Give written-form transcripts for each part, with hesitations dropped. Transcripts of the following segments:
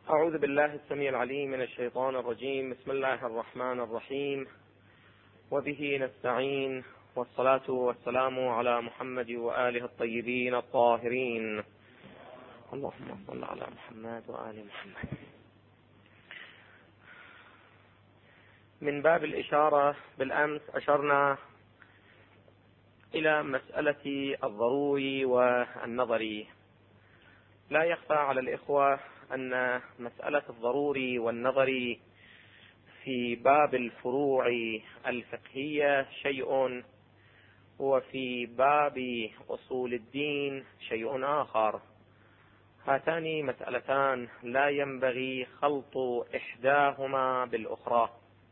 أعوذ بالله السميع العليم من الشيطان الرجيم. بسم الله الرحمن الرحيم، وبه نستعين، والصلاة والسلام على محمد وآله الطيبين الطاهرين. اللهم صل على محمد وآل محمد. من باب الإشارة، بالأمس أشرنا إلى مسألة الضروري والنظري. لا يخفى على الإخوة أن مسألة الضروري والنظري في باب الفروع الفقهية شيء، وفي باب أصول الدين شيء آخر. هاتان مسألتان لا ينبغي خلط إحداهما بالأخرى،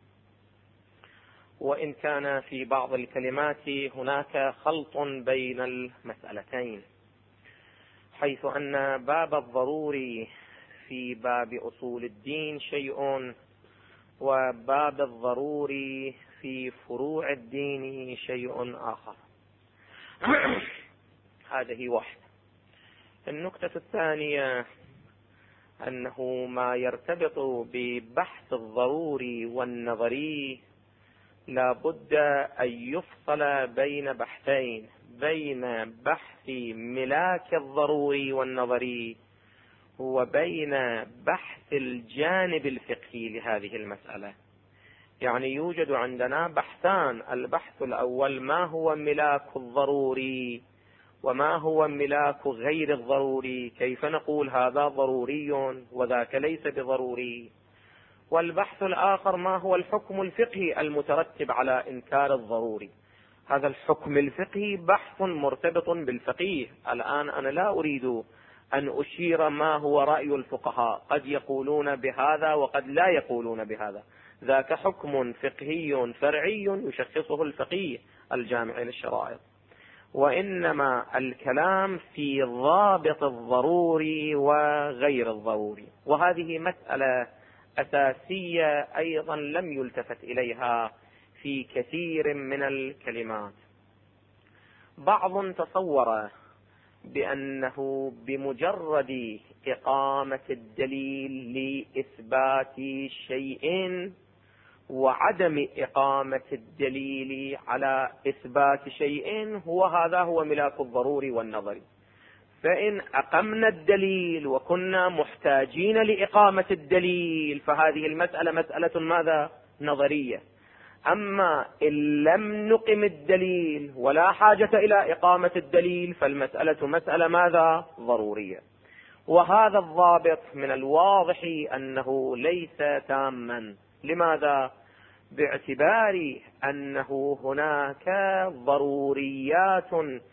وإن كان في بعض الكلمات هناك خلط بين المسألتين، حيث أن باب الضروري في باب أصول الدين شيء، وباب الضروري في فروع الدين شيء آخر. هذه واحدة. النقطة الثانية أنه ما يرتبط ببحث الضروري والنظري لا بد أن يفصل بين بحثين، بين بحث ملاك الضروري والنظري وبين بحث الجانب الفقهي لهذه المسألة. يعني يوجد عندنا بحثان: البحث الأول ما هو ملاك الضروري وما هو ملاك غير الضروري، كيف نقول هذا ضروري وذاك ليس بضروري. والبحث الآخر ما هو الحكم الفقهي المترتب على إنكار الضروري. هذا الحكم الفقهي بحث مرتبط بالفقيه. الآن أنا لا أريد أن أشير ما هو رأي الفقهاء، قد يقولون بهذا وقد لا يقولون بهذا، ذاك حكم فقهي فرعي يشخصه الفقيه الجامع للشرائع. وإنما الكلام في ضابط الضروري وغير الضروري، وهذه مسألة أساسية أيضا لم يلتفت إليها في كثير من الكلمات. بعض تصور بأنه بمجرد إقامة الدليل لإثبات شيء وعدم إقامة الدليل على إثبات شيء هذا هو ملاك الضروري والنظري. فإن أقمنا الدليل وكنا محتاجين لإقامة الدليل فهذه المسألة مسألة ماذا؟ نظرية. أما إن لم نقم الدليل ولا حاجة إلى إقامة الدليل فالمسألة مسألة ماذا؟ ضرورية. وهذا الضابط من الواضح أنه ليس تاما. لماذا؟ باعتبار أنه هناك ضروريات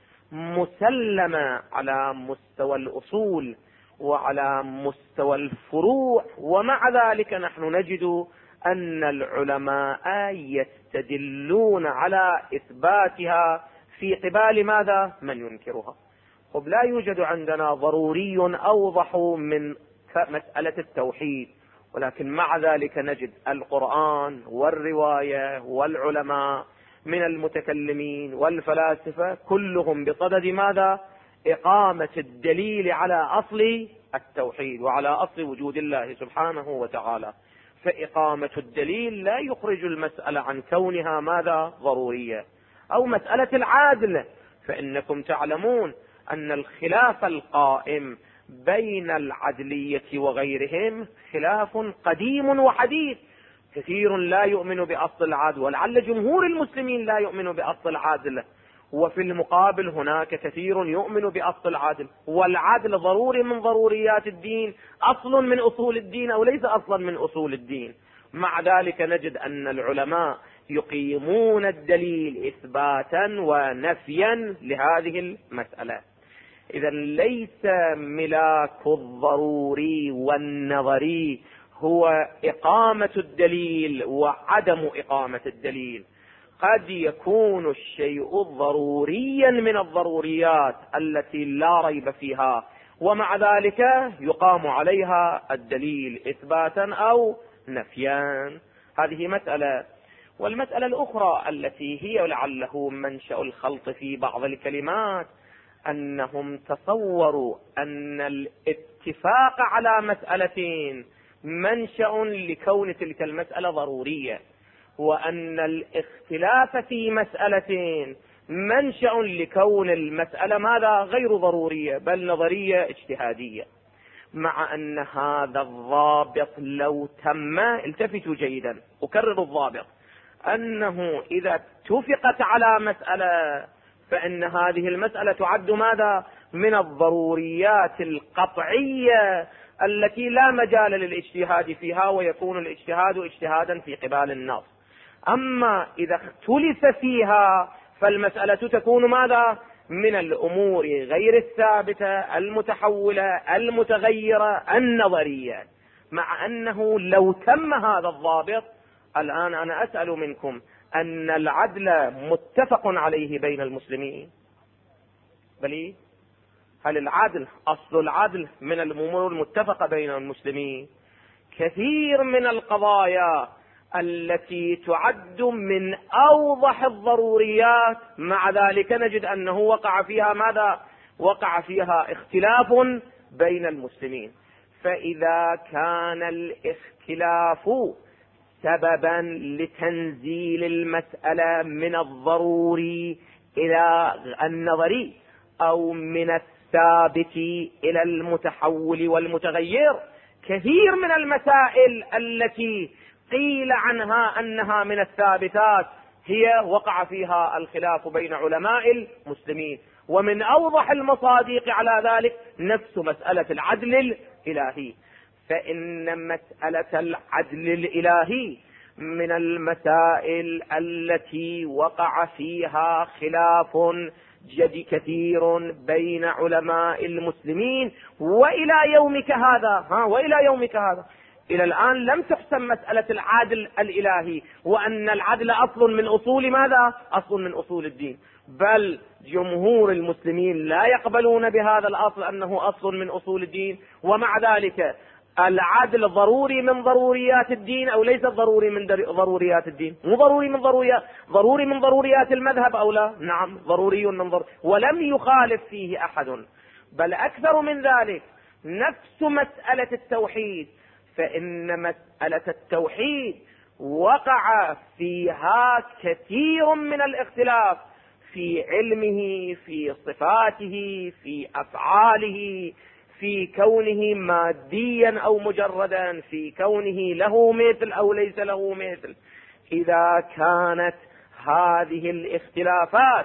مسلمة على مستوى الأصول وعلى مستوى الفروع، ومع ذلك نحن نجد أن العلماء يستدلون على إثباتها في قبال ماذا؟ من ينكرها. لا يوجد عندنا ضروري أوضح من مسألة التوحيد، ولكن مع ذلك نجد القرآن والرواية والعلماء من المتكلمين والفلاسفة كلهم بصدد ماذا؟ إقامة الدليل على أصل التوحيد وعلى أصل وجود الله سبحانه وتعالى. فإقامة الدليل لا يخرج المسألة عن كونها ماذا؟ ضرورية. أو مسألة العدل، فإنكم تعلمون أن الخلاف القائم بين العدلية وغيرهم خلاف قديم وحديث. كثير لا يؤمن بأصل العدل، ولعل جمهور المسلمين لا يؤمن بأصل العدل، وفي المقابل هناك كثير يؤمن بأصل العدل. والعدل ضروري من ضروريات الدين، أصل من أصول الدين أو ليس أصلا من أصول الدين. مع ذلك نجد أن العلماء يقيمون الدليل إثباتا ونفيا لهذه المسألة. إذا ليس ملاك الضروري والنظري هو إقامة الدليل وعدم إقامة الدليل. قد يكون الشيء ضروريا من الضروريات التي لا ريب فيها، ومع ذلك يقام عليها الدليل إثباتا أو نفيا. هذه مسألة. والمسألة الأخرى التي هي لعله منشأ الخلط في بعض الكلمات أنهم تصوروا أن الاتفاق على مسألتين منشأ لكون تلك المسألة ضرورية، وأن الاختلاف في مسألتين منشأ لكون المسألة ماذا؟ غير ضرورية بل نظرية اجتهادية. مع أن هذا الضابط لو تم، التفتوا جيدا أكرر الضابط، أنه إذا اتفقت على مسألة فإن هذه المسألة تعد ماذا؟ من الضروريات القطعية التي لا مجال للاجتهاد فيها، ويكون الاجتهاد اجتهادا في قبال النص. أما إذا اختلف فيها فالمسألة تكون ماذا؟ من الأمور غير الثابتة المتحولة المتغيرة النظرية. مع أنه لو تم هذا الضابط، الآن أنا أسأل منكم أن العدل متفق عليه بين المسلمين، بل هل العدل أصل العدل من الأمور المتفقة بين المسلمين؟ كثير من القضايا التي تعد من أوضح الضروريات مع ذلك نجد أنه وقع فيها ماذا؟ وقع فيها اختلاف بين المسلمين. فإذا كان الاختلاف سببا لتنزيل المسألة من الضروري إلى النظري أو من الثابت إلى المتحول والمتغير، كثير من المسائل التي قيل عنها أنها من الثابتات هي وقع فيها الخلاف بين علماء المسلمين. ومن أوضح المصادق على ذلك نفس مسألة العدل الإلهي، فإن مسألة العدل الإلهي من المسائل التي وقع فيها خلاف جد كثير بين علماء المسلمين وإلى يومك هذا إلى الآن لم تحسم مسألة العدل الإلهي، وأن العدل أصل من أصول ماذا؟ أصل من أصول الدين، بل جمهور المسلمين لا يقبلون بهذا الأصل أنه أصل من أصول الدين. ومع ذلك العدل ضروري من ضروريات الدين أو ليس ضروري من ضروريات الدين؟ مو ضروري من ضروريات المذهب أو لا؟ نعم ضروري من ولم يخالف فيه أحد. بل أكثر من ذلك، نفس مسألة التوحيد، فإن مسألة التوحيد وقع فيها كثير من الاختلاف في علمه، في صفاته، في أفعاله، في كونه ماديا أو مجردا، في كونه له مثل أو ليس له مثل. إذا كانت هذه الاختلافات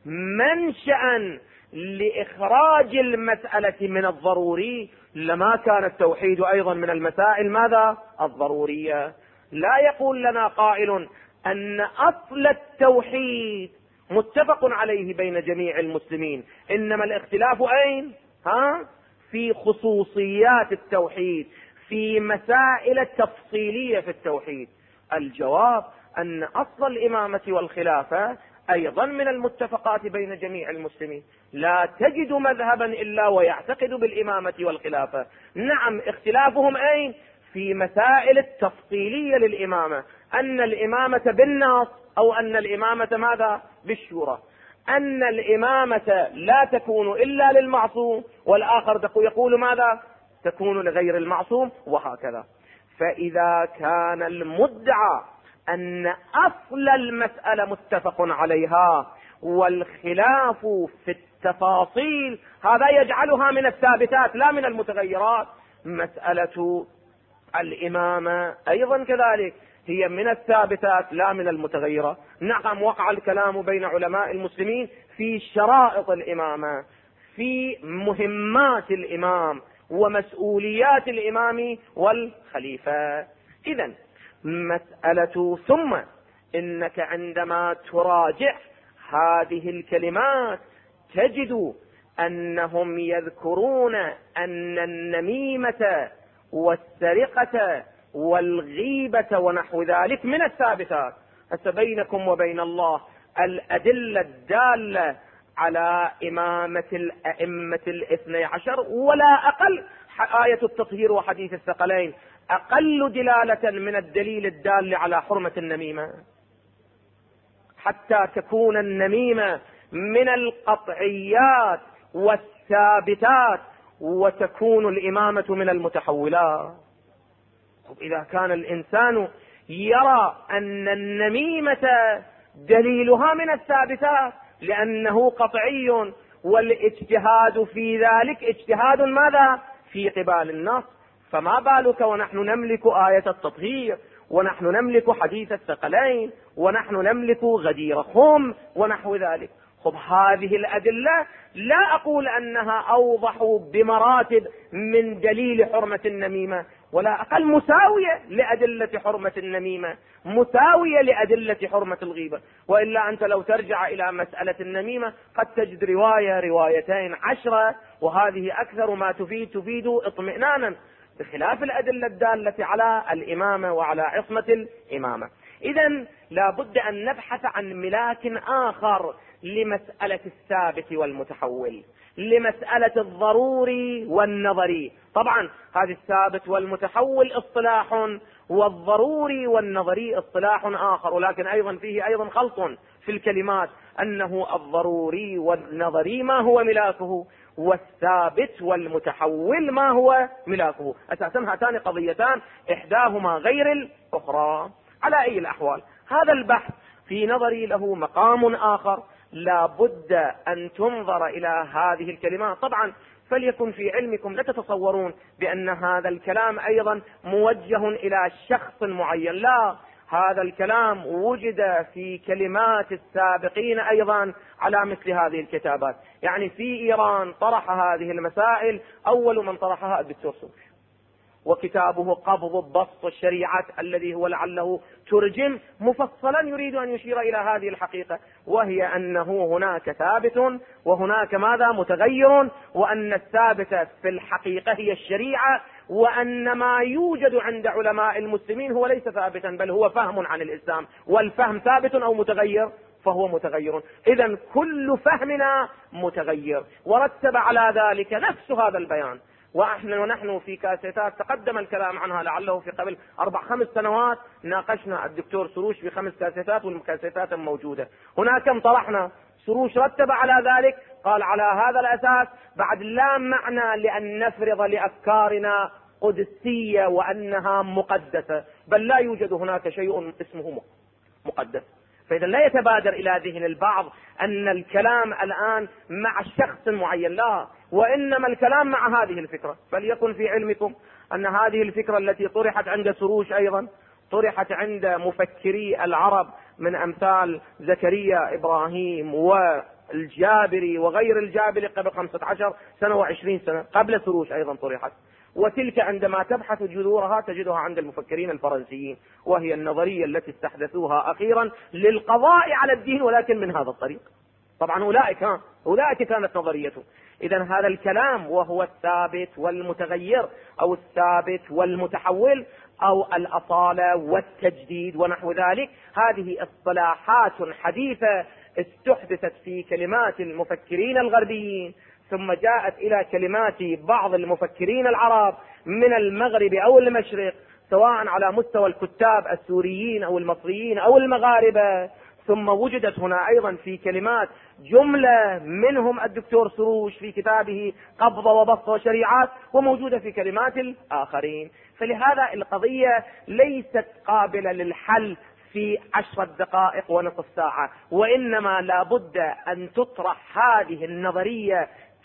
منشأ لإخراج المسألة من الضروري لما كان التوحيد أيضا من المسائل ماذا؟ الضرورية. لا يقول لنا قائل أن أصل التوحيد متفق عليه بين جميع المسلمين، إنما الاختلاف أين؟ في خصوصيات التوحيد، في مسائل تفصيلية في التوحيد. الجواب أن أصل الإمامة والخلافة أيضا من المتفقات بين جميع المسلمين. لا تجد مذهبا إلا ويعتقد بالإمامة والخلافة. نعم اختلافهم أين؟ في مسائل التفصيلية للإمامة، أن الإمامة بالنص أو أن الإمامة ماذا؟ بالشورى، أن الإمامة لا تكون إلا للمعصوم، والآخر يقول ماذا؟ تكون لغير المعصوم، وهكذا. فإذا كان المدعى أن أصل المسألة متفق عليها والخلاف في التفاصيل، هذا يجعلها من الثابتات لا من المتغيرات. مسألة الإمامة أيضا كذلك هي من الثابتات لا من المتغيرة. نعم وقع الكلام بين علماء المسلمين في شرائط الإمامة، في مهمات الإمام ومسؤوليات الإمام والخليفة. إذن مسألة، ثم إنك عندما تراجع هذه الكلمات تجد أنهم يذكرون أن النميمة والسرقة والغيبة ونحو ذلك من الثابتات. بينكم وبين الله الأدلة الدالة على إمامة الأئمة الاثني عشر ولا أقل آية التطهير وحديث الثقلين أقل دلالة من الدليل الدال على حرمة النميمة، حتى تكون النميمة من القطعيات والثابتات وتكون الإمامة من المتحولات. إذا كان الإنسان يرى أن النميمة دليلها من الثابتات لأنه قطعي، والاجتهاد في ذلك اجتهاد ماذا؟ في قبال النص، فما بالك ونحن نملك آية التطهير، ونحن نملك حديث الثقلين، ونحن نملك غدير خم ونحو ذلك. خب هذه الأدلة لا أقول أنها أوضح بمراتب من دليل حرمة النميمة، ولا أقل مساوية لأدلة حرمة النميمة، مساوية لأدلة حرمة الغيبة. وإلا أنت لو ترجع إلى مسألة النميمة قد تجد رواية روايتين 10، وهذه أكثر ما تفيد اطمئنانا، بخلاف الأدلة الدالة على الإمامة وعلى عصمة الإمامة. إذن لا بد أن نبحث عن ملاك آخر لمسألة الثابت والمتحول، لمسألة الضروري والنظري. طبعا هذه الثابت والمتحول اصطلاح، والضروري والنظري اصطلاح آخر، ولكن أيضا فيه أيضا خلط في الكلمات، أنه الضروري والنظري ما هو ملاكه، والثابت والمتحول ما هو ملاكه. أساسا هاتان قضيتان إحداهما غير الأخرى. على أي الأحوال هذا البحث في نظري له مقام آخر، لا بد أن تنظر إلى هذه الكلمات. طبعا فليكن في علمكم، لا تتصورون بأن هذا الكلام أيضا موجه إلى شخص معين، لا، هذا الكلام وجد في كلمات السابقين أيضا على مثل هذه الكتابات. يعني في إيران طرح هذه المسائل أول من طرحها الدكتور صوفي، وكتابه قبض البسط الشريعة الذي هو لعله ترجم مفصلا يريد أن يشير إلى هذه الحقيقة، وهي أنه هناك ثابت وهناك ماذا؟ متغير، وأن الثابت في الحقيقة هي الشريعة، وأن ما يوجد عند علماء المسلمين هو ليس ثابتا بل هو فهم عن الإسلام، والفهم ثابت أو متغير؟ فهو متغير. إذن كل فهمنا متغير، ورتب على ذلك نفس هذا البيان. ونحن في كاسيتات تقدم الكلام عنها، لعله في قبل 4-5 سنوات ناقشنا الدكتور سروش في 5 كاسيتات، والكاسيتات موجودة. هناك طرحنا، سروش رتب على ذلك، قال على هذا الأساس بعد لا معنى لأن نفرض لأفكارنا قدسية وأنها مقدسة، بل لا يوجد هناك شيء اسمه مقدس. فإذا لا يتبادر إلى ذهن البعض أن الكلام الآن مع شخص معين، لا، وإنما الكلام مع هذه الفكرة. فليكن في علمكم أن هذه الفكرة التي طرحت عند سروش أيضا طرحت عند مفكري العرب من أمثال زكريا إبراهيم والجابري وغير الجابري قبل 15 سنة و20 سنة قبل سروش أيضا طرحت. وتلك عندما تبحث جذورها تجدها عند المفكرين الفرنسيين، وهي النظرية التي استحدثوها أخيرا للقضاء على الدين، ولكن من هذا الطريق. طبعا أولئك كانت نظريته. إذن هذا الكلام وهو الثابت والمتغير، أو الثابت والمتحول، أو الأصالة والتجديد ونحو ذلك، هذه اصطلاحات حديثة استحدثت في كلمات المفكرين الغربيين، ثم جاءت إلى كلمات بعض المفكرين العرب من المغرب أو المشرق، سواء على مستوى الكتاب السوريين أو المصريين أو المغاربة، ثم وجدت هنا أيضا في كلمات جملة منهم الدكتور سروش في كتابه قبض وبسط وشريعات، وموجودة في كلمات الآخرين. فلهذا القضية ليست قابلة للحل في 10 دقائق ونصف ساعة، وإنما لابد أن تطرح هذه النظرية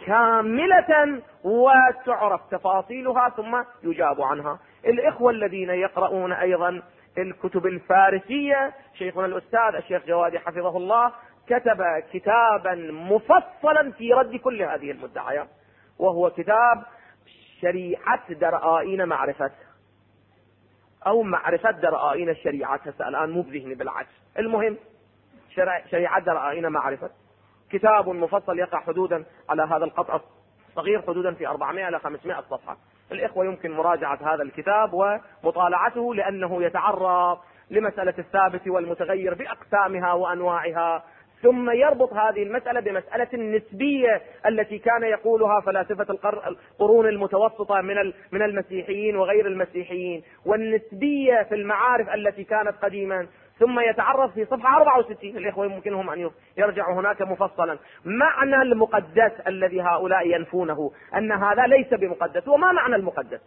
كاملة وتعرف تفاصيلها ثم يجاب عنها. الإخوة الذين يقرؤون أيضا الكتب الفارسية، شيخنا الأستاذ الشيخ جوادي حفظه الله كتب كتابا مفصلا في رد كل هذه المدعيات، وهو كتاب شريعة درآين معرفة، أو معرفة درآين الشريعة، هسه الآن مو بذهني بالعكس، المهم شريعة درآين معرفة. كتاب مفصل يقع حدودا على هذا القطع صغير، حدودا في 400 إلى 500 صفحة. الإخوة يمكن مراجعة هذا الكتاب ومطالعته، لأنه يتعرض لمسألة الثابت والمتغير بأقسامها وأنواعها، ثم يربط هذه المسألة بمسألة النسبية التي كان يقولها فلاسفة القرون المتوسطة من المسيحيين وغير المسيحيين، والنسبية في المعارف التي كانت قديما، ثم يتعرض في صفحة 64. الإخوة يمكنهم أن يرجعوا هناك مفصلا. معنى المقدس الذي هؤلاء ينفونه أن هذا ليس بمقدس. وما معنى المقدس؟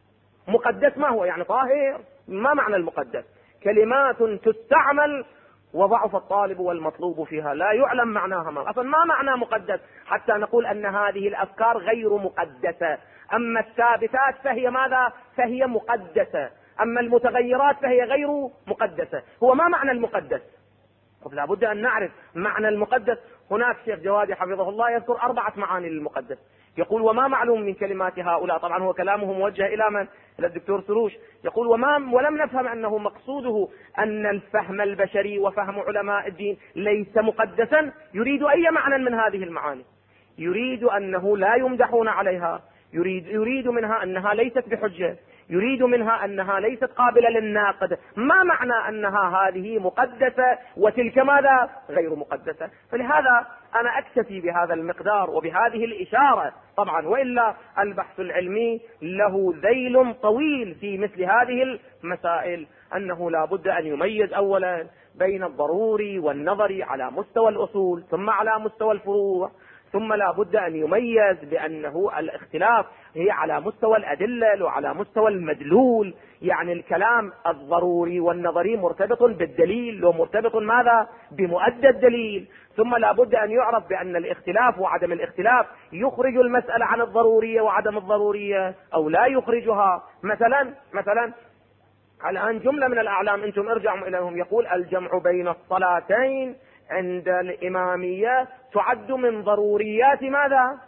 مقدس ما هو؟ يعني طاهر. ما معنى المقدس؟ كلمات تستعمل وضعف الطالب والمطلوب فيها، لا يعلم معناها ما. أصلا ما معنى مقدس حتى نقول أن هذه الأفكار غير مقدسة؟ أما الثابتات فهي ماذا؟ فهي مقدسة. أما المتغيرات فهي غير مقدسة. هو ما معنى المقدس؟ لا بد أن نعرف معنى المقدس. هناك شيخ جوادي حفظه الله يذكر 4 معاني للمقدس. يقول وما معلوم من كلمات هؤلاء. طبعا هو كلامه موجه إلى من؟ إلى الدكتور سروش. يقول ولم نفهم أنه مقصوده أن الفهم البشري وفهم علماء الدين ليس مقدسا. يريد أي معنى من هذه المعاني؟ يريد أنه لا يمدحون عليها، يريد منها أنها ليست بحجة، يريد منها أنها ليست قابلة للناقد. ما معنى أنها هذه مقدسة وتلك ماذا؟ غير مقدسة. فلهذا أنا أكتفي بهذا المقدار وبهذه الإشارة طبعا، وإلا البحث العلمي له ذيل طويل في مثل هذه المسائل. أنه لا بد أن يميز أولا بين الضروري والنظري على مستوى الأصول، ثم على مستوى الفروع، ثم لا بد أن يميز بأنه الاختلاف هي على مستوى الأدلة وعلى مستوى المدلول. يعني الكلام الضروري والنظري مرتبط بالدليل ومرتبط ماذا؟ بمؤدى الدليل. ثم لا بد أن يعرف بأن الاختلاف وعدم الاختلاف يخرج المسألة عن الضرورية وعدم الضرورية أو لا يخرجها. مثلا الآن جملة من الأعلام أنتم ارجعوا إليهم، يقول الجمع بين الصلاتين عند الإمامية تعد من ضروريات ماذا؟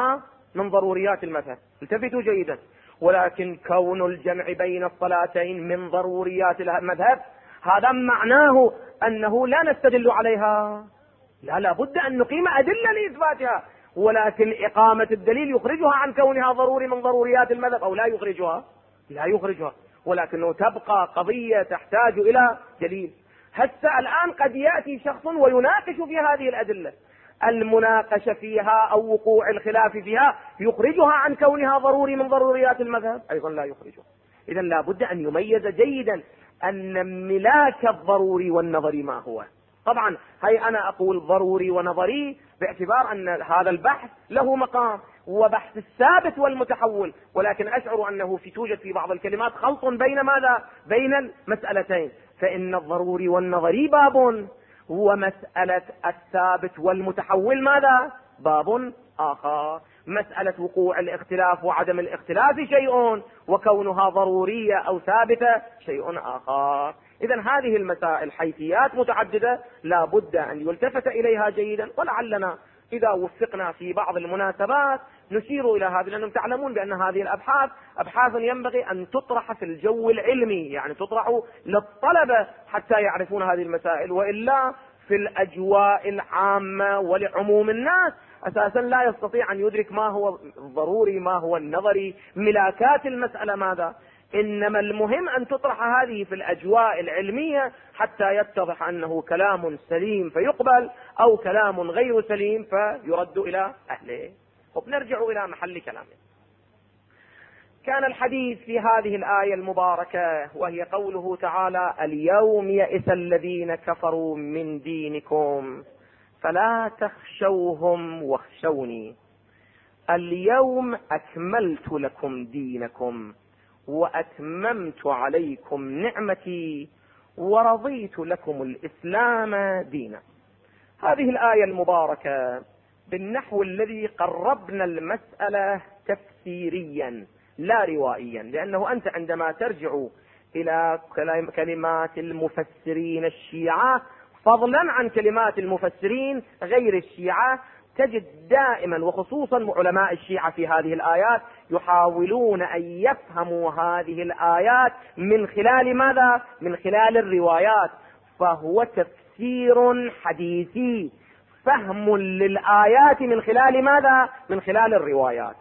من ضروريات المذهب. التفتوا جيدا. ولكن كون الجمع بين الصلاتين من ضروريات المذهب هذا معناه أنه لا نستدل عليها. لا بد أن نقيم أدلة لإثباتها. ولكن إقامة الدليل يخرجها عن كونها ضروري من ضروريات المذهب أو لا يخرجها؟ لا يخرجها. ولكنه تبقى قضية تحتاج إلى دليل. هسه الآن قد يأتي شخص ويناقش في هذه الأدلة. المناقشة فيها أو وقوع الخلاف فيها يخرجها عن كونها ضروري من ضروريات المذهب؟ أيضا لا يخرجها. إذن لا بد أن يميز جيدا أن ملاك الضروري والنظري ما هو. طبعا هي أنا أقول ضروري ونظري باعتبار أن هذا البحث له مقام وبحث الثابت والمتحول، ولكن أشعر أنه توجد في بعض الكلمات خلط بين ماذا؟ بين المسألتين. فإن الضروري والنظري باب، ومسألة الثابت والمتحول ماذا؟ باب آخر. مسألة وقوع الاختلاف وعدم الاختلاف شيء، وكونها ضرورية أو ثابتة شيء آخر. إذن هذه المسائل حيثيات متعددة لا بد أن يلتفت إليها جيدا. ولعلنا إذا وفقنا في بعض المناسبات نشير إلى هذه، لأنهم تعلمون بأن هذه الأبحاث أبحاث ينبغي أن تطرح في الجو العلمي، يعني تطرح للطلبة حتى يعرفون هذه المسائل، وإلا في الأجواء العامة ولعموم الناس أساسا لا يستطيع أن يدرك ما هو الضروري ما هو النظري، ملاكات المسألة ماذا. إنما المهم أن تطرح هذه في الأجواء العلمية حتى يتضح أنه كلام سليم فيقبل أو كلام غير سليم فيرد إلى أهله. نرجع إلى محل كلامه. كان الحديث في هذه الآية المباركة وهي قوله تعالى اليوم يئس الذين كفروا من دينكم فلا تخشوهم واخشوني اليوم أكملت لكم دينكم وأتممت عليكم نعمتي ورضيت لكم الإسلام دينا. هذه الآية المباركة بالنحو الذي قربنا المسألة تفسيريا لا روائيا، لأنه أنت عندما ترجع إلى كلمات المفسرين الشيعة فضلا عن كلمات المفسرين غير الشيعة تجد دائما وخصوصا علماء الشيعة في هذه الآيات يحاولون أن يفهموا هذه الآيات من خلال ماذا؟ من خلال الروايات. فهو تفسير حديثي، فهم للآيات من خلال ماذا؟ من خلال الروايات.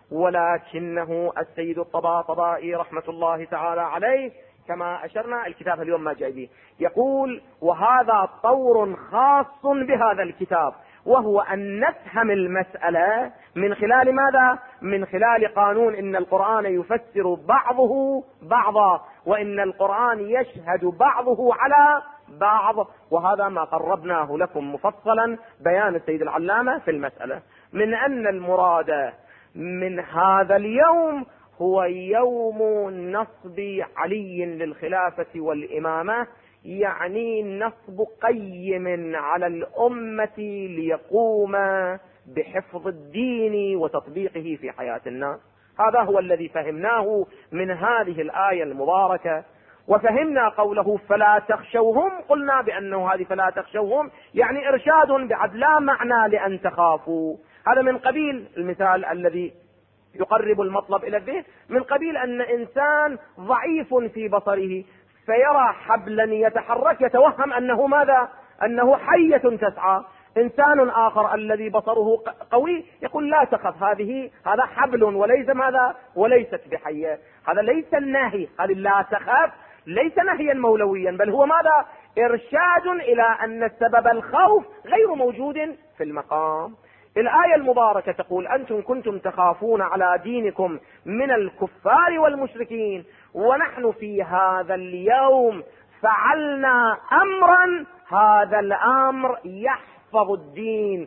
ولكنه السيد الطباطبائي رحمة الله تعالى عليه كما أشرنا الكتاب اليوم ما جاي به يقول وهذا طور خاص بهذا الكتاب، وهو أن نفهم المسألة من خلال ماذا؟ من خلال قانون إن القرآن يفسر بعضه بعضا وإن القرآن يشهد بعضه على بعض، وهذا ما قربناه لكم مفصلا بيان السيد العلامة في المسألة، من أن المراد من هذا اليوم هو يوم نصب علي للخلافة والإمامة، يعني نصب قيم على الأمة ليقوم بحفظ الدين وتطبيقه في حياة الناس. هذا هو الذي فهمناه من هذه الآية المباركة. وفهمنا قوله فلا تخشوهم، قلنا بأنه هذه فلا تخشوهم يعني إرشاد بعد لا معنى لأن تخافوا. هذا من قبيل المثال الذي يقرب المطلب إلى الذهن، من قبيل أن إنسان ضعيف في بصره فيرى حبلا يتحرك يتوهم أنه ماذا؟ أنه حية تسعى. إنسان آخر الذي بصره قوي يقول لا تخف، هذا حبل وليس ماذا؟ وليست بحية. هذا ليس النهي، هذه لا تخف ليس نهيا مولويا، بل هو ماذا؟ إرشاد إلى أن سبب الخوف غير موجود في المقام. الآية المباركة تقول أنتم كنتم تخافون على دينكم من الكفار والمشركين، ونحن في هذا اليوم فعلنا أمرا، هذا الأمر يحفظ الدين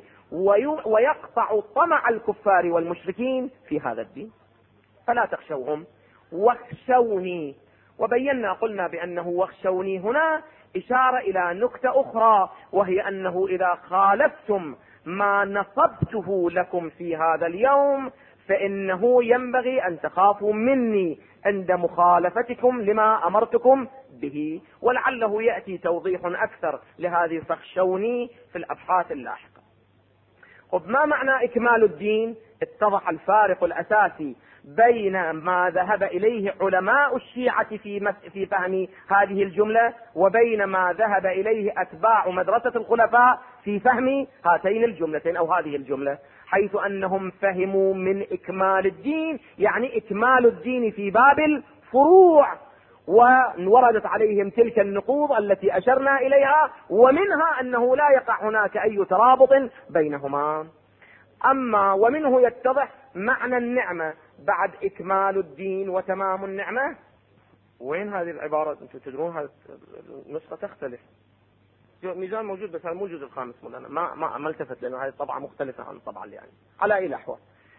ويقطع طمع الكفار والمشركين في هذا الدين. فلا تخشوهم واخشوني. وبينا قلنا بأنه واخشوني هنا إشارة إلى نكتة أخرى، وهي أنه إذا خالفتم ما نصبته لكم في هذا اليوم فإنه ينبغي أن تخافوا مني عند مخالفتكم لما أمرتكم به. ولعله يأتي توضيح أكثر لهذه فاخشوني في الأبحاث اللاحقة. طب ما معنى إكمال الدين؟ اتضح الفارق الأساسي بين ما ذهب إليه علماء الشيعة في فهم هذه الجملة وبين ما ذهب إليه أتباع مدرسة الخلفاء في فهم هاتين الجملتين أو هذه الجملة، حيث أنهم فهموا من إكمال الدين يعني إكمال الدين في باب الفروع، ووردت عليهم تلك النقوض التي أشرنا إليها، ومنها أنه لا يقع هناك أي ترابط بينهما. أما ومنه يتضح معنى النعمة بعد إكمال الدين وتمام النعمة. وين هذه العبارة؟ أنتم تدرون هذه النسخة تختلف، ميزان موجود بس هذا مو الجزء الخامس مولانا، ما التفت لأنه هذه طبعة مختلفة عن الطبعة اللي يعني على أي الأحوال.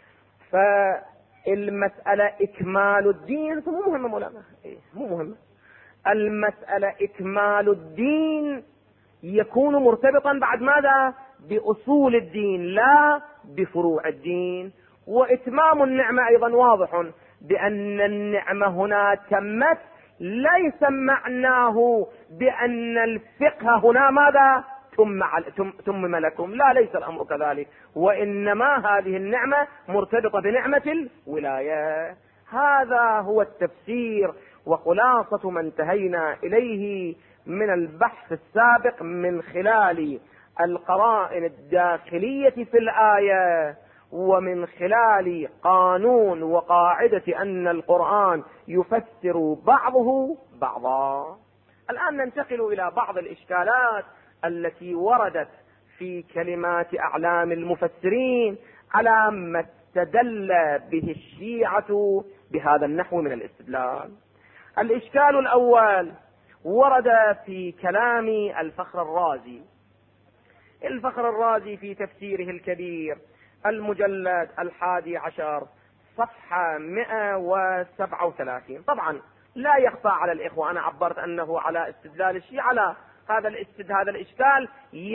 فالمسألة إكمال الدين مو مهمة مولانا، مو مهمة. المسألة إكمال الدين يكون مرتبطا بعد ماذا؟ بأصول الدين لا بفروع الدين. وإتمام النعمة أيضا واضح بأن النعمة هنا تمت، ليس معناه بأن الفقه هنا ماذا؟ تمم لكم، لا ليس الأمر كذلك، وإنما هذه النعمة مرتبطة بنعمة الولاية. هذا هو التفسير وخلاصة ما انتهينا إليه من البحث السابق من خلال القرائن الداخلية في الآية، ومن خلال قانون وقاعدة أن القرآن يفسر بعضه بعضا. الآن ننتقل إلى بعض الإشكالات التي وردت في كلمات أعلام المفسرين على ما استدل به الشيعة بهذا النحو من الاستدلال. الإشكال الأول ورد في كلام الفخر الرازي. الفخر الرازي في تفسيره الكبير المجلد 11 صفحة 137. طبعا لا يخفى على الإخوة أنا عبرت أنه على استدلال الشيعة، على هذا الإشكال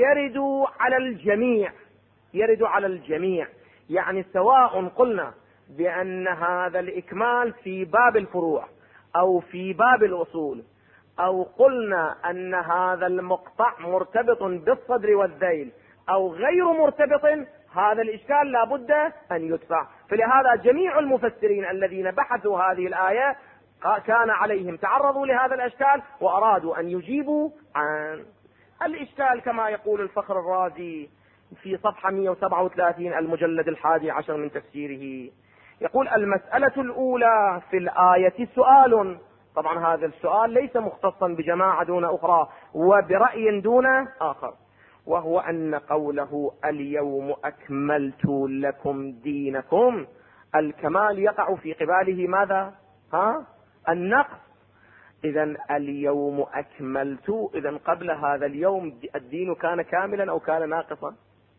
يرد على الجميع، يعني سواء قلنا بأن هذا الإكمال في باب الفروع أو في باب الأصول، أو قلنا أن هذا المقطع مرتبط بالصدر والذيل أو غير مرتبط، هذا الإشكال لا بد أن يدفع. فلهذا جميع المفسرين الذين بحثوا هذه الآية كان عليهم تعرضوا لهذا الإشكال وأرادوا أن يجيبوا عن الإشكال. كما يقول الفخر الرازي في صفحة 137 المجلد 11 من تفسيره، يقول المسألة الأولى في الآية سؤال. طبعا هذا السؤال ليس مختصا بجماعة دون أخرى وبرأي دون آخر، وهو أن قوله اليوم أكملت لكم دينكم، الكمال يقع في قباله ماذا؟ النقص. إذا اليوم أكملت، إذا قبل هذا اليوم الدين كان كاملا أو كان ناقصا؟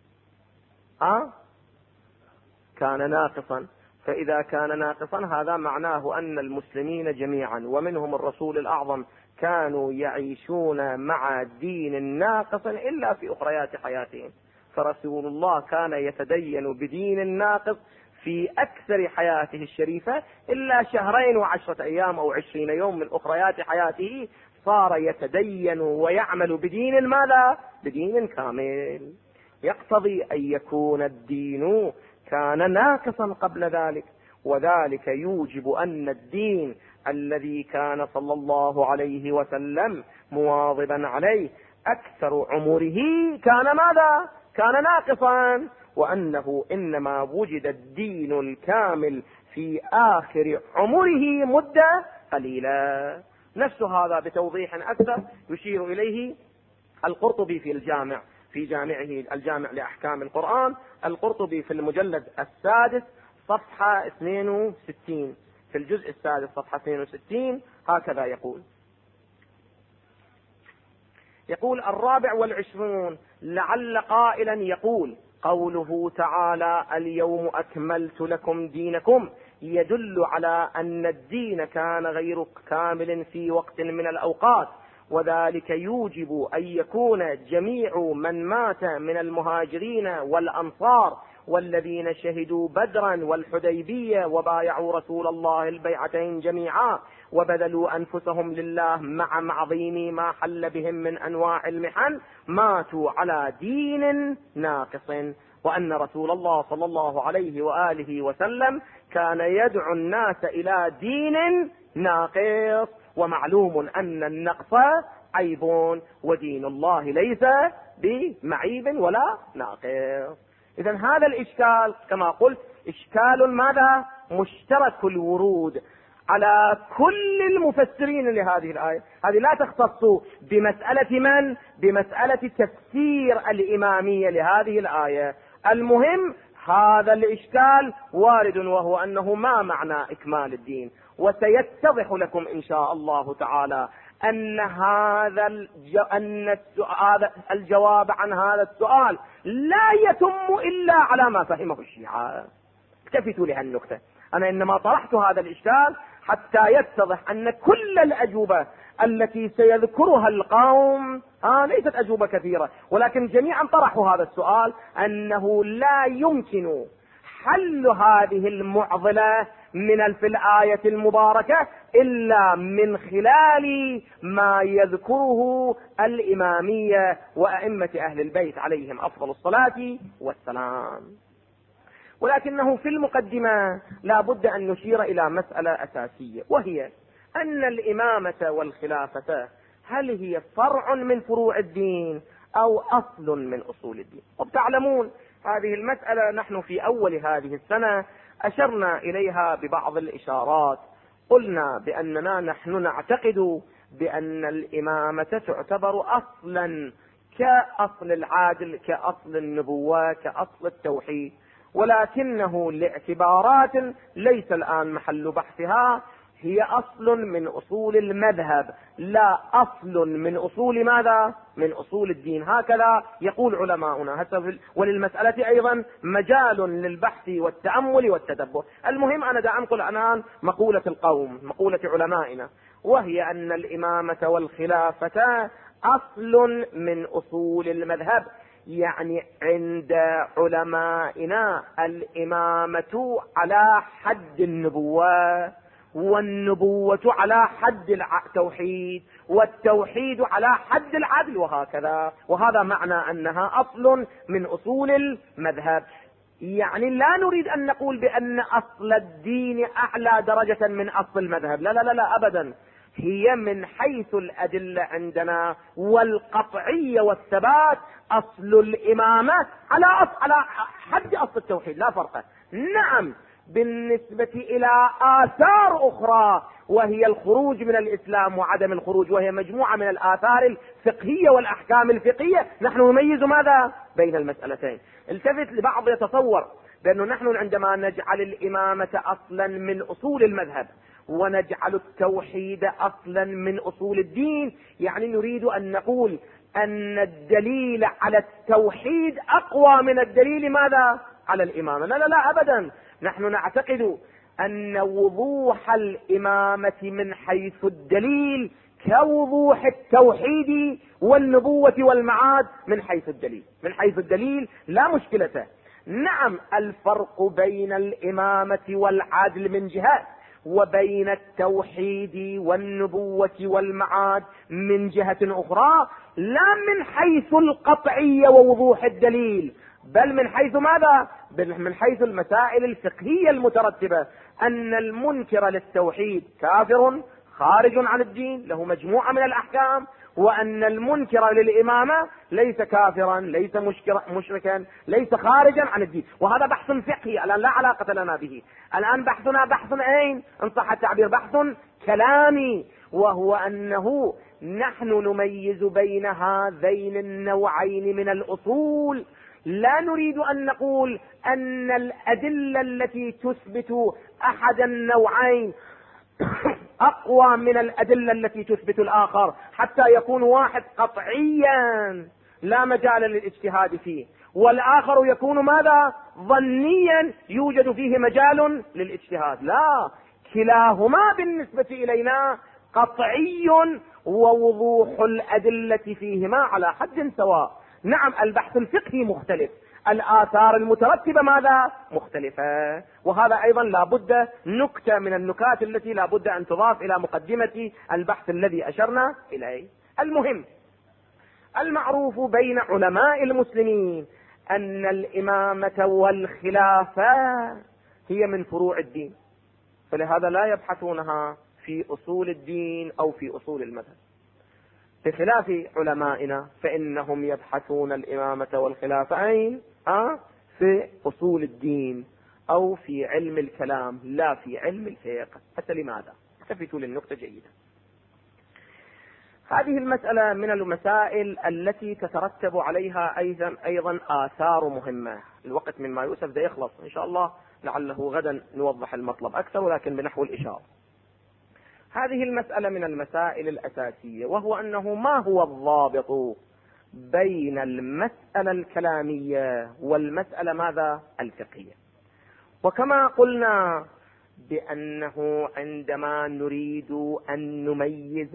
كان ناقصا. فإذا كان ناقصا هذا معناه أن المسلمين جميعا ومنهم الرسول الأعظم كانوا يعيشون مع دين ناقص إلا في أخريات حياتهم. فرسول الله كان يتدين بدين ناقص في أكثر حياته الشريفة إلا 2 و10 أيام أو 20 يوم من أخريات حياته صار يتدين ويعمل بدين ماذا؟ بدين كامل، يقتضي أن يكون الدين كان ناقصا قبل ذلك. وذلك يوجب أن الدين الذي كان صلى الله عليه وسلم مواظبا عليه أكثر عمره كان ماذا؟ كان ناقصا، وأنه إنما وجد الدين الكامل في آخر عمره مدة قليلة. نفس هذا بتوضيح أكثر يشير إليه القرطبي في جامعه الجامع لأحكام القرآن، القرطبي في المجلد 6 صفحة 62، في الجزء 6 صفحة 62 هكذا يقول 24 لعل قائلا يقول قوله تعالى اليوم أكملت لكم دينكم يدل على أن الدين كان غير كامل في وقت من الأوقات، وذلك يوجب أن يكون جميع من مات من المهاجرين والأنصار والذين شهدوا بدرا والحديبية وبايعوا رسول الله البيعتين جميعا وبذلوا أنفسهم لله مع عظيم ما حل بهم من أنواع المحن ماتوا على دين ناقص، وأن رسول الله صلى الله عليه وآله وسلم كان يدعو الناس إلى دين ناقص، ومعلوم أن النقص عيب ودين الله ليس بمعيب ولا ناقص. إذن هذا الإشكال كما قلت إشكال ماذا؟ مشترك الورود على كل المفسرين لهذه الآية. هذه لا تختص بمسألة من؟ بمسألة تفسير الإمامية لهذه الآية. المهم هذا الإشكال وارد، وهو أنه ما معنى إكمال الدين، وسيتضح لكم إن شاء الله تعالى أن الجواب عن هذا السؤال لا يتم إلا على ما فهمه الشيعة. اكتفيتوا لهالنكتة. أنا إنما طرحت هذا الإشكال حتى يتضح أن كل الأجوبة التي سيذكرها القوم ليست أجوبة كثيرة، ولكن جميعا طرحوا هذا السؤال أنه لا يمكن حل هذه المعضلة في الآية المباركة إلا من خلال ما يذكره الإمامية وأئمة أهل البيت عليهم أفضل الصلاة والسلام. ولكنه في المقدمة لا بد أن نشير إلى مسألة أساسية، وهي أن الإمامة والخلافة هل هي فرع من فروع الدين أو أصل من أصول الدين؟ وتعلمون هذه المسألة نحن في أول هذه السنة أشرنا إليها ببعض الإشارات. قلنا بأننا نحن نعتقد بأن الإمامة تعتبر أصلا كأصل العادل، كأصل النبوة، كأصل التوحيد، ولكنه لاعتبارات ليس الآن محل بحثها هي أصل من أصول المذهب لا أصل من أصول ماذا؟ من أصول الدين. هكذا يقول علماؤنا. وللمسألة أيضا مجال للبحث والتأمل والتدبر. المهم أنا دا أنقل الآن مقولة القوم، مقولة علمائنا، وهي أن الإمامة والخلافة أصل من أصول المذهب. يعني عند علمائنا الإمامة على حد النبوة، والنبوة على حد التوحيد، والتوحيد على حد العدل، وهكذا. وهذا معنى أنها أصل من أصول المذهب. يعني لا نريد أن نقول بأن أصل الدين أعلى درجة من أصل المذهب، لا لا لا, لا أبدا. هي من حيث الأدلة عندنا والقطعية والثبات أصل الإمامة على حد أصل التوحيد، لا فرق. نعم بالنسبة إلى آثار أخرى وهي الخروج من الإسلام وعدم الخروج، وهي مجموعة من الآثار الفقهية والأحكام الفقهية، نحن نميز ماذا بين المسألتين. التفت لبعض يتصور بأنه نحن عندما نجعل الإمامة أصلا من أصول المذهب ونجعل التوحيد أصلا من أصول الدين. يعني نريد أن نقول أن الدليل على التوحيد أقوى من الدليل ماذا؟ على الإمامة. لا لا لا أبدا، نحن نعتقد أن وضوح الإمامة من حيث الدليل كوضوح التوحيد والنبوة والمعاد من حيث الدليل. من حيث الدليل لا مشكلة. نعم، الفرق بين الإمامة والعدل من جهة، وبين التوحيد والنبوة والمعاد من جهة أخرى، لا من حيث القطعية ووضوح الدليل، بل من حيث ماذا؟ من حيث المسائل الفقهية المترتبة، أن المنكر للتوحيد كافر خارج عن الدين له مجموعة من الأحكام، وأن المنكر للإمامة ليس كافرا، ليس مشركا، ليس خارجا عن الدين. وهذا بحث فقهي الآن لا علاقة لنا به. الآن بحثنا بحث أين؟ إن صح التعبير بحث كلامي، وهو أنه نحن نميز بين هذين النوعين من الأصول. لا نريد أن نقول أن الأدلة التي تثبت أحد النوعين أقوى من الأدلة التي تثبت الآخر، حتى يكون واحد قطعيا لا مجال للاجتهاد فيه، والآخر يكون ماذا؟ ظنيا يوجد فيه مجال للاجتهاد. لا، كلاهما بالنسبة إلينا قطعي، ووضوح الأدلة فيهما على حد سواء. نعم، البحث الفقهي مختلف، الآثار المترتبة ماذا؟ مختلفة. وهذا أيضا لابد نكتة من النكات التي لابد أن تضاف إلى مقدمة البحث الذي أشرنا إليه. المهم، المعروف بين علماء المسلمين أن الإمامة والخلافة هي من فروع الدين، فلهذا لا يبحثونها في أصول الدين أو في أصول المذهب، بخلاف علمائنا فإنهم يبحثون الإمامة والخلافة أين؟ في أصول الدين أو في علم الكلام، لا في علم الفقه. حتى لماذا؟ التفتوا للنقطة جيدا. هذه المسألة من المسائل التي تترتب عليها أيضا آثار مهمة. الوقت مما يؤسف ده يخلص إن شاء الله، لعله غدا نوضح المطلب أكثر، ولكن بنحو الإشارة. هذه المسألة من المسائل الأساسية، وهو أنه ما هو الضابط بين المسألة الكلامية والمسألة ماذا؟ الفقهية. وكما قلنا بأنه عندما نريد أن نميز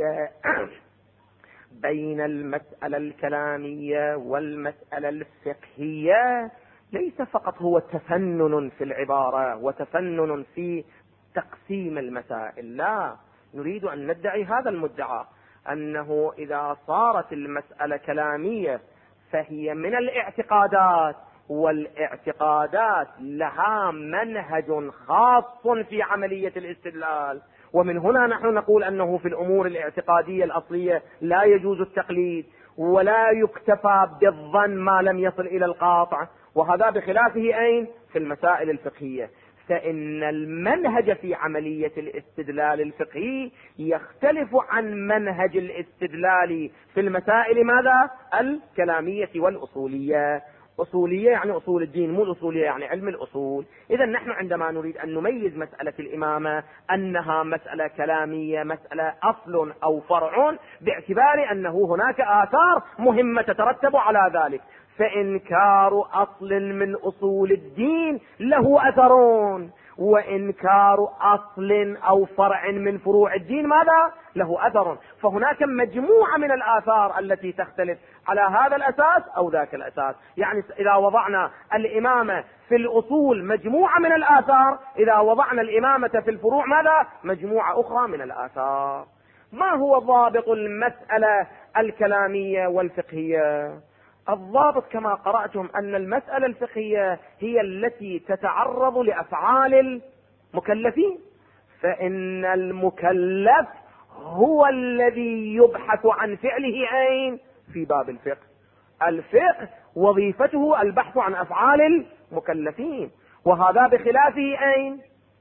بين المسألة الكلامية والمسألة الفقهية، ليس فقط هو تفنن في العبارة وتفنن في تقسيم المسائل، لا، نريد أن ندعي هذا المدعى، أنه إذا صارت المسألة كلامية فهي من الاعتقادات، والاعتقادات لها منهج خاص في عملية الاستدلال. ومن هنا نحن نقول أنه في الأمور الاعتقادية الأصلية لا يجوز التقليد، ولا يكتفى بالظن ما لم يصل إلى القاطع، وهذا بخلافه أين؟ في المسائل الفقهية. فإن المنهج في عملية الاستدلال الفقهي يختلف عن منهج الاستدلال في المسائل ماذا؟ الكلامية والأصولية. أصولية يعني أصول الدين، مو الأصولية يعني علم الأصول. إذا نحن عندما نريد أن نميز مسألة الإمامة أنها مسألة كلامية، مسألة أصل أو فرع، باعتبار أنه هناك آثار مهمة تترتب على ذلك. فإنكار أصل من أصول الدين له أثرون، وإنكار أصل أو فرع من فروع الدين ماذا؟ له أثر. فهناك مجموعة من الآثار التي تختلف على هذا الأساس أو ذاك الأساس. يعني إذا وضعنا الإمامة في الأصول مجموعة من الآثار، إذا وضعنا الإمامة في الفروع ماذا؟ مجموعة أخرى من الآثار. ما هو ضابط المسألة الكلامية والفقهية؟ الضابط كما قرأتم أن المسألة الفقهية هي التي تتعرض لأفعال المكلفين، فإن المكلف هو الذي يبحث عن فعله أين؟ في باب الفقه. الفقه وظيفته البحث عن أفعال المكلفين، وهذا بخلافه أين؟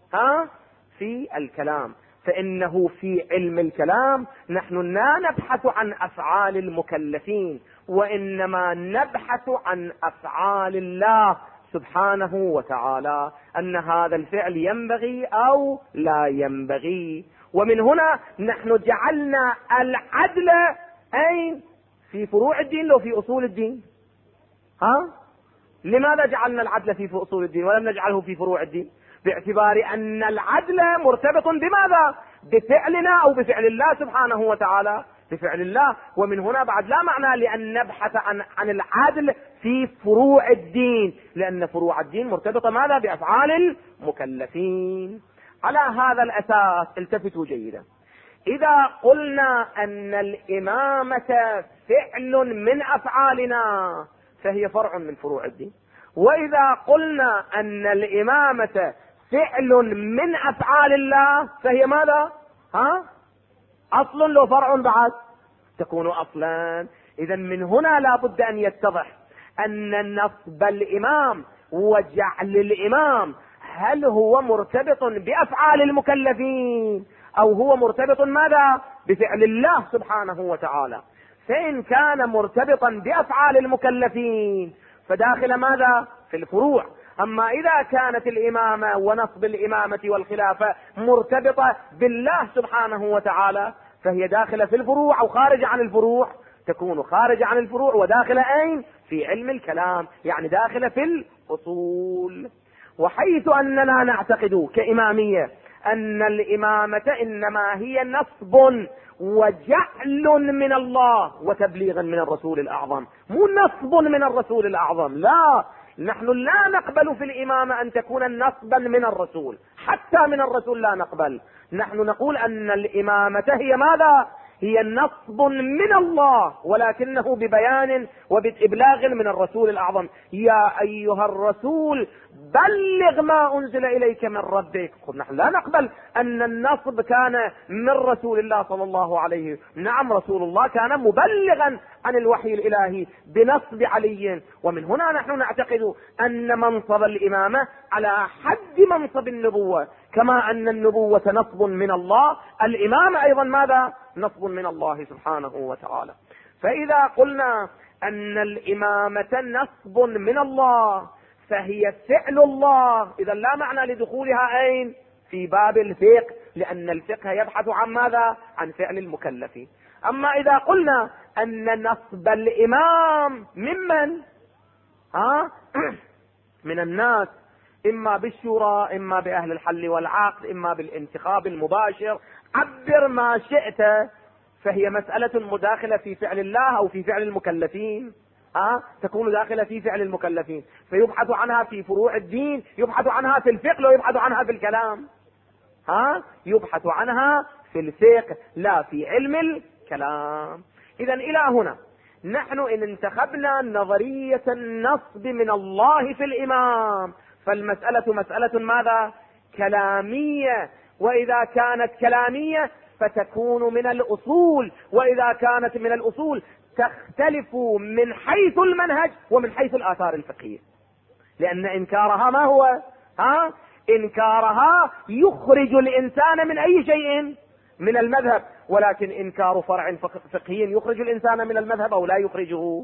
في الكلام. فإنه في علم الكلام نحن لا نبحث عن أفعال المكلفين، وإنما نبحث عن أفعال الله سبحانه وتعالى أن هذا الفعل ينبغي أو لا ينبغي. ومن هنا نحن جعلنا العدل أين؟ في فروع الدين لو في أصول الدين. لماذا جعلنا العدل في أصول الدين ولم نجعله في فروع الدين؟ باعتبار أن العدل مرتبط بماذا؟ بفعلنا أو بفعل الله سبحانه وتعالى، بفعل الله. ومن هنا بعد لا معنى لأن نبحث عن العدل في فروع الدين، لأن فروع الدين مرتبطة ماذا؟ بأفعال المكلفين. على هذا الأساس التفتوا جيدا، إذا قلنا أن الإمامة فعل من أفعالنا فهي فرع من فروع الدين، وإذا قلنا أن الإمامة فعل من أفعال الله فهي ماذا؟ أصل لو فرع بعد تكون أصلا. إذا من هنا لا بد أن يتضح أن نصب الإمام وجعل الإمام هل هو مرتبط بأفعال المكلفين أو هو مرتبط ماذا؟ بفعل الله سبحانه وتعالى. فإن كان مرتبطا بأفعال المكلفين فداخل ماذا؟ في الفروع. أما إذا كانت الإمامة ونصب الإمامة والخلافة مرتبطة بالله سبحانه وتعالى فهي داخلة في الفروع أو خارجة عن الفروع، تكون خارجة عن الفروع وداخلة أين؟ في علم الكلام، يعني داخلة في الأصول. وحيث أننا نعتقد كإمامية أن الإمامة إنما هي نصب وجعل من الله وتبليغا من الرسول الأعظم، مو نصب من الرسول الأعظم، لا، نحن لا نقبل في الإمامة أن تكون نصبا من الرسول، حتى من الرسول لا نقبل. نحن نقول أن الإمامة هي ماذا؟ هي نصب من الله، ولكنه ببيان وبإبلاغ من الرسول الأعظم. يا أيها الرسول بلغ ما أنزل إليك من ربك. نحن لا نقبل أن النصب كان من رسول الله صلى الله عليه وسلم. نعم، رسول الله كان مبلغا عن الوحي الإلهي بنصب علي، ومن هنا نحن نعتقد أن منصب الإمامة على حد منصب النبوة، كما أن النبوة نصب من الله، الإمامة أيضا ماذا؟ نصب من الله سبحانه وتعالى. فإذا قلنا أن الإمامة نصب من الله فهي فعل الله، إذا لا معنى لدخولها أين؟ في باب الفقه، لأن الفقه يبحث عن ماذا؟ عن فعل المكلفين. أما إذا قلنا أن نصب الإمام ممن؟ من الناس، إما بالشورى، إما بأهل الحل والعقد، إما بالانتخاب المباشر، عبر ما شئت، فهي مسألة مداخلة في فعل الله أو في فعل المكلفين. تكون داخلة في فعل المكلفين، فيبحث عنها في فروع الدين، يبحث عنها في الفقه ويبحث عنها في الكلام. يبحث عنها في الفقه لا في علم الكلام. إذن إلى هنا نحن إن انتخبنا نظرية النصب من الله في الإمام فالمسألة مسألة ماذا؟ كلامية، وإذا كانت كلامية فتكون من الأصول، وإذا كانت من الأصول تختلف من حيث المنهج ومن حيث الآثار الفقهية، لأن إنكارها ما هو؟ إنكارها يخرج الإنسان من أي شيء؟ من المذهب، ولكن إنكار فرع فقهي يخرج الإنسان من المذهب أو لا يخرجه؟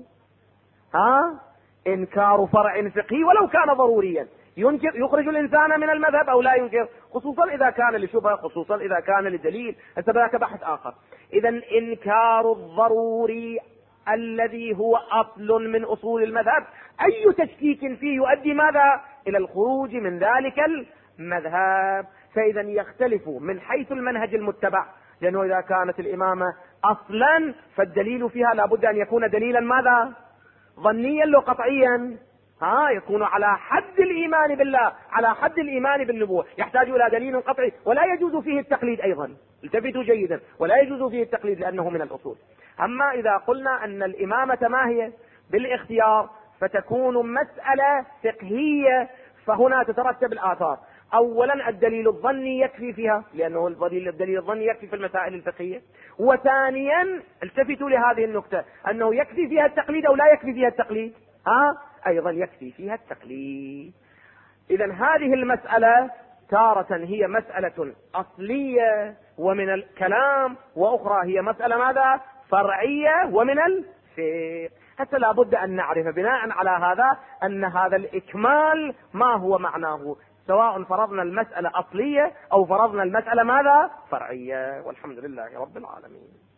إنكار فرع فقهي ولو كان ضروريا يخرج الإنسان من المذهب أو لا ينكر، خصوصا إذا كان لشبهة، خصوصا إذا كان لدليل، هذا بحث آخر. إذا إنكار الضروري الذي هو أصل من أصول المذهب أي تشكيك فيه يؤدي ماذا؟ إلى الخروج من ذلك المذهب. فإذا يختلف من حيث المنهج المتبع، لأنه إذا كانت الإمامة أصلا فالدليل فيها لابد أن يكون دليلا ماذا؟ ظنيا لو قطعيا، يكون على حد الإيمان بالله، على حد الإيمان بالنبوة، يحتاج إلى دليل قطعي، ولا يجوز فيه التقليد أيضا، التفتوا جيدا، ولا يجوز فيه التقليد لأنه من الأصول. أما إذا قلنا أن الإمامة ما هي؟ بالاختيار، فتكون مسألة فقهية، فهنا تترتب الآثار. أولا الدليل الظني يكفي فيها، لأنه الدليل الظني يكفي في المسائل الفقهية. وثانيا التفتوا لهذه النقطة، أنه يكفي فيها التقليد أو لا يكفي فيها التقليد؟ أيضا يكفي فيها التقليد. إذا هذه المسألة تارة هي مسألة أصلية ومن الكلام، وأخرى هي مسألة ماذا؟ فرعية ومن التوفيق. حتى لابد أن نعرف بناء على هذا أن هذا الإكمال ما هو معناه، سواء فرضنا المسألة أصلية أو فرضنا المسألة ماذا؟ فرعية. والحمد لله رب العالمين.